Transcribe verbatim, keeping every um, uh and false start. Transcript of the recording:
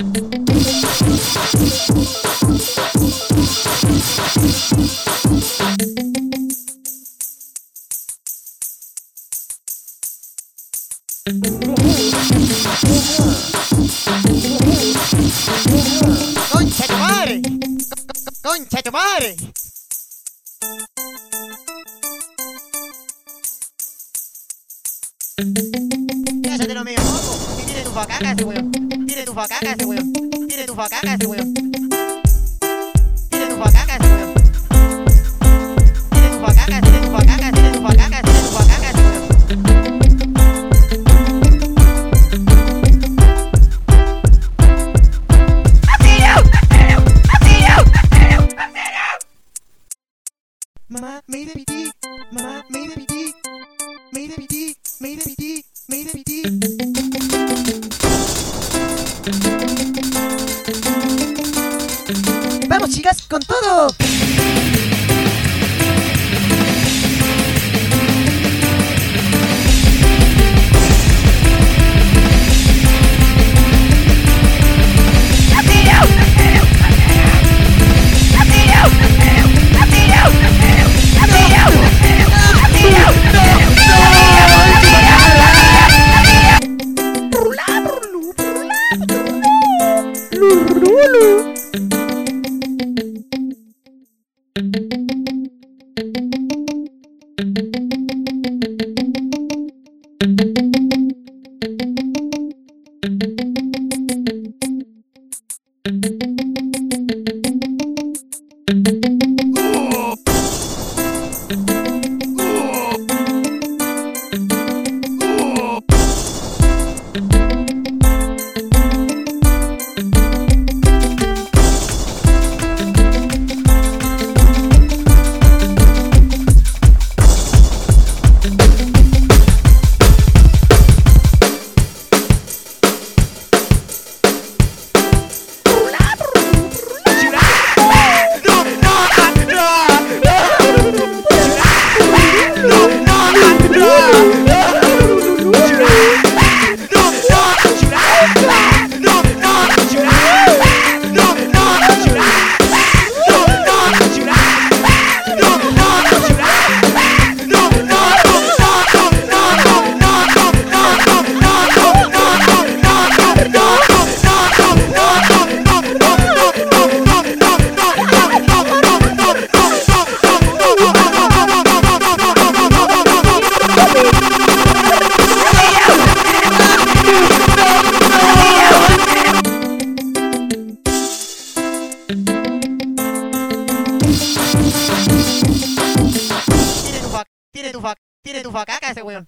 ¡Concha tu madre! ¡Concha tu madre! Cállate lo mío, loco. Tiene tu facaca ese weón. Tiene tu facaca ese weón. Tiene tu facaca ese weón. Tiene tu facaca ese weón. Tiene tu facaca, tiene tu facaca, tiene tu facaca, tiene tu facaca ese weón. Mamá, me iré pipí. Mamá, me iré pipí. Me iré pipí. Me iré pipí. Me iré pipí. Vamos, chicas, con todo. Tiene tu facaca ese weón.